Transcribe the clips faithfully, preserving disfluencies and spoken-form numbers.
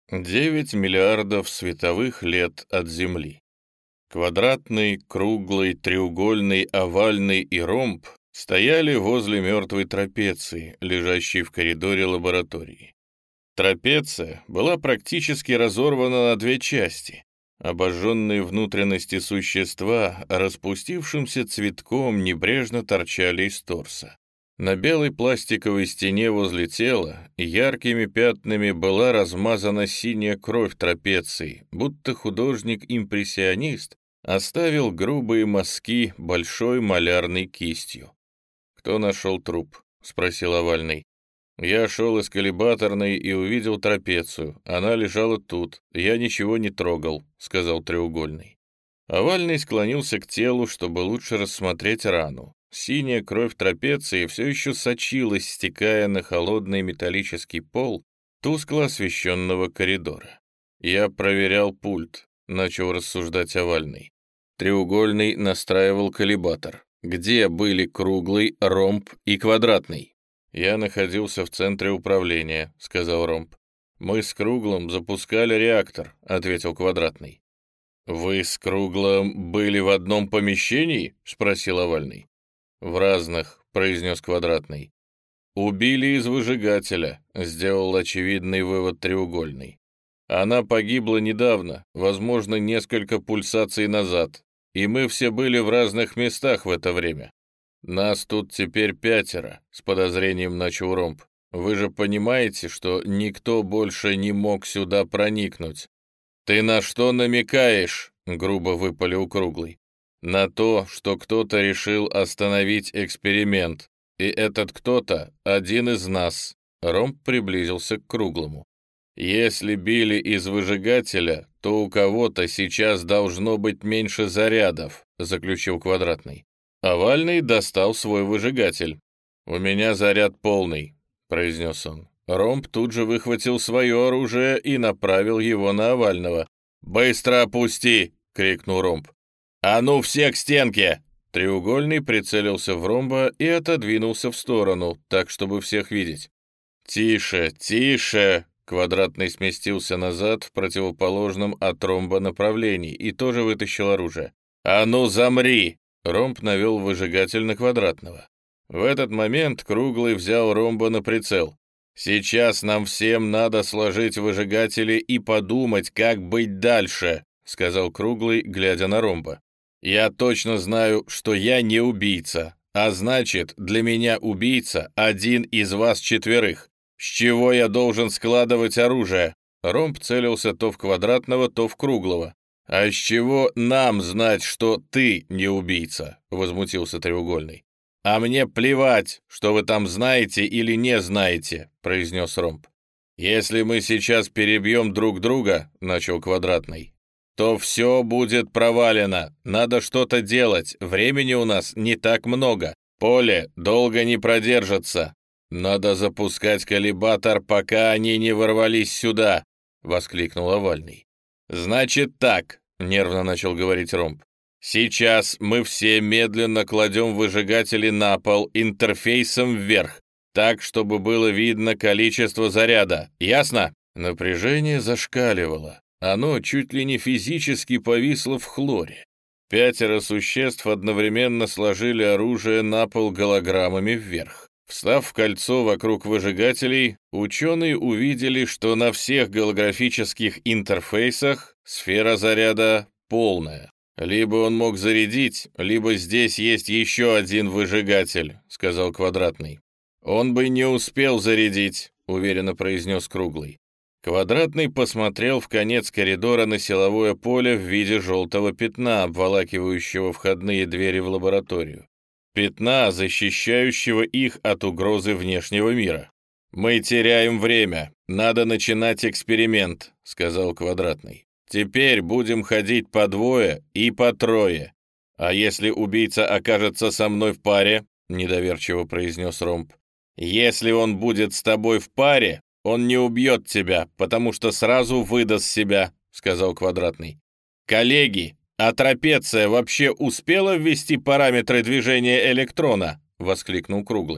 Девять миллиардов световых лет от Земли. Квадратный, круглый, треугольный, овальный и ромб стояли возле мертвой трапеции, лежащей в коридоре лаборатории. Трапеция была практически разорвана на две части. Обожженные внутренности существа распустившимся цветком небрежно торчали из торса. На белой пластиковой стене возле тела яркими пятнами была размазана синяя кровь трапеции, будто художник-импрессионист оставил грубые мазки большой малярной кистью. «Кто нашел труп?» — спросил Овальный. «Я шел из коллибаторной и увидел трапецию. Она лежала тут. Я ничего не трогал», — сказал Треугольный. Овальный склонился к телу, чтобы лучше рассмотреть рану. Синяя кровь трапеции все еще сочилась, стекая на холодный металлический пол тускло освещенного коридора. «Я проверял пульт», — начал рассуждать Овальный. Треугольный настраивал коллибатор. Где были круглый, ромб и квадратный? «Я находился в центре управления», — сказал ромб. «Мы с круглым запускали реактор», — ответил квадратный. «Вы с круглым были в одном помещении?» — спросил Овальный. «В разных», — произнес квадратный. «Убили из выжигателя», — сделал очевидный вывод треугольный. «Она погибла недавно, возможно, несколько пульсаций назад, и мы все были в разных местах в это время. Нас тут теперь пятеро», — с подозрением начал ромб. «Вы же понимаете, что никто больше не мог сюда проникнуть». «Ты на что намекаешь?» — грубо выпалил круглый. «На то, что кто-то решил остановить эксперимент, и этот кто-то — один из нас». Ромб приблизился к круглому. «Если били из выжигателя, то у кого-то сейчас должно быть меньше зарядов», — заключил квадратный. Овальный достал свой выжигатель. «У меня заряд полный», — произнес он. Ромб тут же выхватил свое оружие и направил его на Овального. «Быстро опусти!» — крикнул ромб. «А ну все к стенке!» Треугольный прицелился в ромба и отодвинулся в сторону, так, чтобы всех видеть. «Тише, тише!» Квадратный сместился назад в противоположном от ромба направлении и тоже вытащил оружие. «А ну замри!» Ромб навел выжигатель на квадратного. В этот момент круглый взял ромба на прицел. «Сейчас нам всем надо сложить выжигатели и подумать, как быть дальше», — сказал круглый, глядя на ромба. «Я точно знаю, что я не убийца, а значит, для меня убийца один из вас четверых. С чего я должен складывать оружие?» Ромб целился то в квадратного, то в круглого. «А с чего нам знать, что ты не убийца?» — возмутился треугольный. «А мне плевать, что вы там знаете или не знаете», — произнес ромб. «Если мы сейчас перебьем друг друга», — начал квадратный, «то все будет провалено. Надо что-то делать. Времени у нас не так много. Поле долго не продержится. Надо запускать коллибатор, пока они не ворвались сюда», — воскликнул Овальный. «Значит так», — нервно начал говорить ромб. «Сейчас мы все медленно кладем выжигатели на пол интерфейсом вверх, так, чтобы было видно количество заряда. Ясно?» Напряжение зашкаливало. Оно чуть ли не физически повисло в хлоре. Пятеро существ одновременно сложили оружие на пол голограммами вверх. Встав в кольцо вокруг выжигателей, ученые увидели, что на всех голографических интерфейсах сфера заряда полная. «Либо он мог зарядить, либо здесь есть еще один выжигатель», — сказал квадратный. «Он бы не успел зарядить», — уверенно произнес круглый. Квадратный посмотрел в конец коридора на силовое поле в виде желтого пятна, обволакивающего входные двери в лабораторию. Пятна, защищающего их от угрозы внешнего мира. «Мы теряем время. Надо начинать эксперимент», — сказал квадратный. «Теперь будем ходить по двое и по трое. А если убийца окажется со мной в паре?» — недоверчиво произнес ромб. «Если он будет с тобой в паре, он не убьет тебя, потому что сразу выдаст себя», — сказал квадратный. «Коллеги, а трапеция вообще успела ввести параметры движения электрона?» — воскликнул круглый.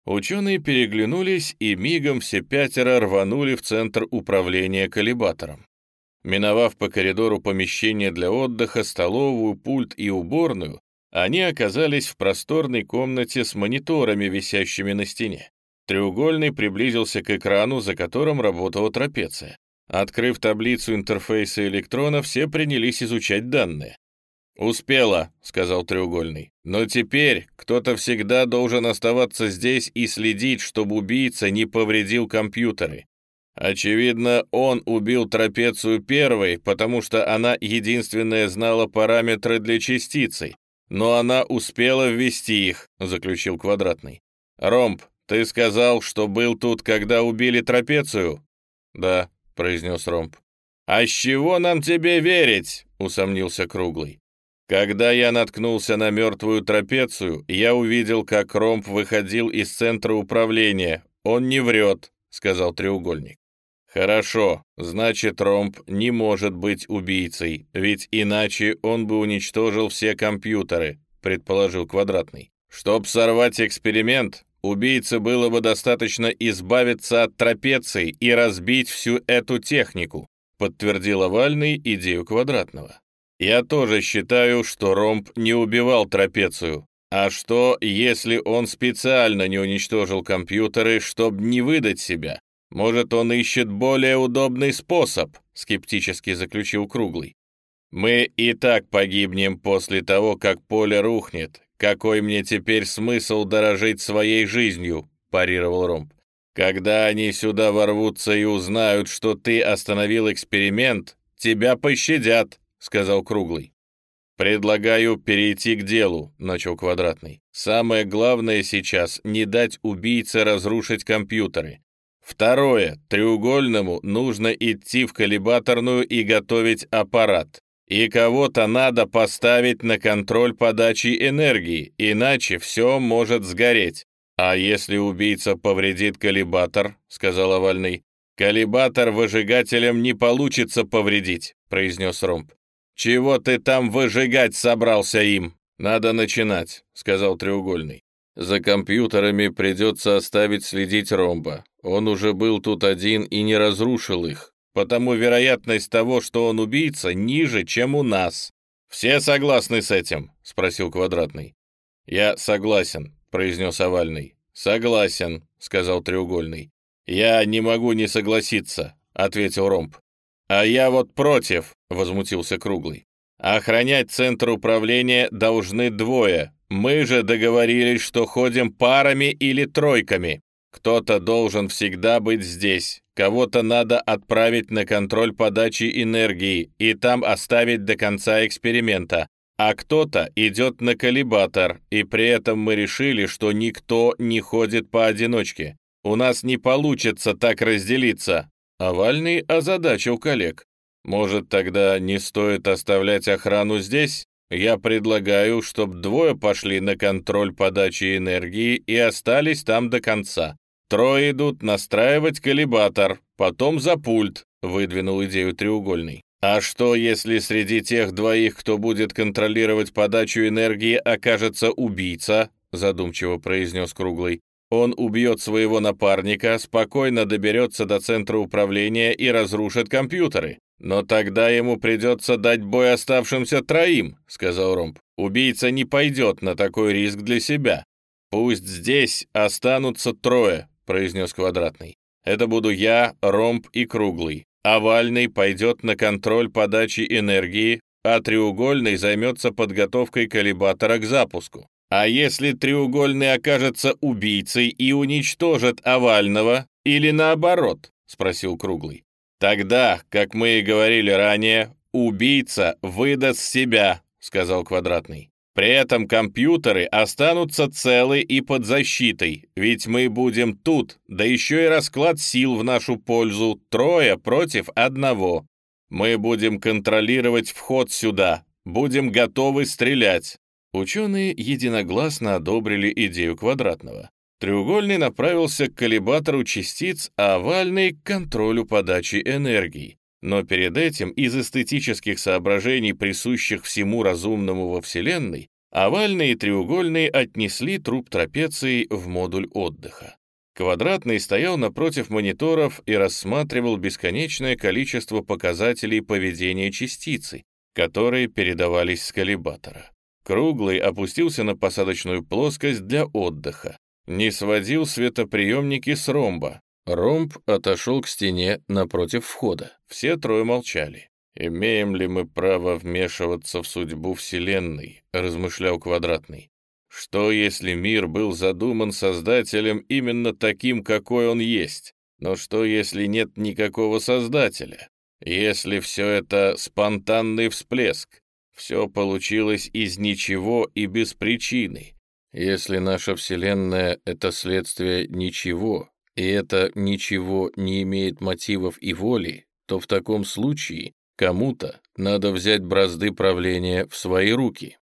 Ученые переглянулись и мигом все пятеро рванули в центр управления коллибатором. Миновав по коридору помещение для отдыха, столовую, пульт и уборную, они оказались в просторной комнате с мониторами, висящими на стене. Треугольный приблизился к экрану, за которым работала трапеция. Открыв таблицу интерфейса электрона, все принялись изучать данные. «Успела», — сказал Треугольный. «Но теперь кто-то всегда должен оставаться здесь и следить, чтобы убийца не повредил компьютеры. Очевидно, он убил трапецию первой, потому что она единственная знала параметры для частицы, но она успела ввести их», — заключил Квадратный. «Ромб, ты сказал, что был тут, когда убили трапецию?» «Да», — произнес Ромб. «А с чего нам тебе верить?» — усомнился Круглый. «Когда я наткнулся на мертвую трапецию, я увидел, как Ромб выходил из центра управления. Он не врет», — сказал Треугольник. «Хорошо, значит, Ромб не может быть убийцей, ведь иначе он бы уничтожил все компьютеры», — предположил Квадратный. «Чтоб сорвать эксперимент, убийце было бы достаточно избавиться от трапеции и разбить всю эту технику», — подтвердил Овальный идею Квадратного. «Я тоже считаю, что Ромб не убивал трапецию. А что, если он специально не уничтожил компьютеры, чтобы не выдать себя? Может, он ищет более удобный способ?» — скептически заключил Круглый. «Мы и так погибнем после того, как поле рухнет. Какой мне теперь смысл дорожить своей жизнью?» — парировал Ромб. «Когда они сюда ворвутся и узнают, что ты остановил эксперимент, тебя пощадят», — сказал Круглый. «Предлагаю перейти к делу», — начал Квадратный. «Самое главное сейчас — не дать убийце разрушить компьютеры. Второе. Треугольному нужно идти в коллибаторную и готовить аппарат. И кого-то надо поставить на контроль подачи энергии, иначе все может сгореть». «А если убийца повредит коллибатор?» — сказал Овальный. «Коллибатор выжигателем не получится повредить», — произнес Ромб. «Чего ты там выжигать собрался им?» «Надо начинать», — сказал Треугольный. «За компьютерами придется оставить следить Ромба. Он уже был тут один и не разрушил их, потому вероятность того, что он убийца, ниже, чем у нас». «Все согласны с этим?» — спросил Квадратный. «Я согласен», — произнес Овальный. «Согласен», — сказал Треугольный. «Я не могу не согласиться», — ответил Ромб. «А я вот против», — возмутился Круглый. «Охранять центр управления должны двое. Мы же договорились, что ходим парами или тройками. Кто-то должен всегда быть здесь. Кого-то надо отправить на контроль подачи энергии и там оставить до конца эксперимента. А кто-то идет на коллибатор, и при этом мы решили, что никто не ходит поодиночке. У нас не получится так разделиться». Овальный озадачил коллег. «Может, тогда не стоит оставлять охрану здесь? Я предлагаю, чтобы двое пошли на контроль подачи энергии и остались там до конца. Трое идут настраивать коллибатор, потом за пульт», — выдвинул идею Треугольный. «А что, если среди тех двоих, кто будет контролировать подачу энергии, окажется убийца?» — задумчиво произнес Круглый. «Он убьет своего напарника, спокойно доберется до центра управления и разрушит компьютеры. Но тогда ему придется дать бой оставшимся троим», — сказал Ромб. «Убийца не пойдет на такой риск для себя». «Пусть здесь останутся трое», — произнес Квадратный. «Это буду я, Ромб и Круглый. Овальный пойдет на контроль подачи энергии, а Треугольный займется подготовкой коллибатора к запуску. А если Треугольный окажется убийцей и уничтожит Овального, или наоборот?» — спросил Круглый. «Тогда, как мы и говорили ранее, убийца выдаст себя», — сказал Квадратный. «При этом компьютеры останутся целы и под защитой, ведь мы будем тут, да еще и расклад сил в нашу пользу, трое против одного. Мы будем контролировать вход сюда, будем готовы стрелять». Ученые единогласно одобрили идею Квадратного. Треугольный направился к коллибатору частиц, а овальный — к контролю подачи энергии. Но перед этим из эстетических соображений, присущих всему разумному во Вселенной, Овальный и треугольный отнесли труп трапеции в модуль отдыха. Квадратный стоял напротив мониторов и рассматривал бесконечное количество показателей поведения частицы, которые передавались с коллибатора. Круглый опустился на посадочную плоскость для отдыха, не сводил светоприемники с ромба. Ромб отошел к стене напротив входа. Все трое молчали. «Имеем ли мы право вмешиваться в судьбу Вселенной?» — размышлял Квадратный. «Что, если мир был задуман Создателем именно таким, какой он есть? Но что, если нет никакого Создателя? Если все это спонтанный всплеск? Все получилось из ничего и без причины? Если наша Вселенная — это следствие ничего, и это ничего не имеет мотивов и воли, то в таком случае кому-то надо взять бразды правления в свои руки».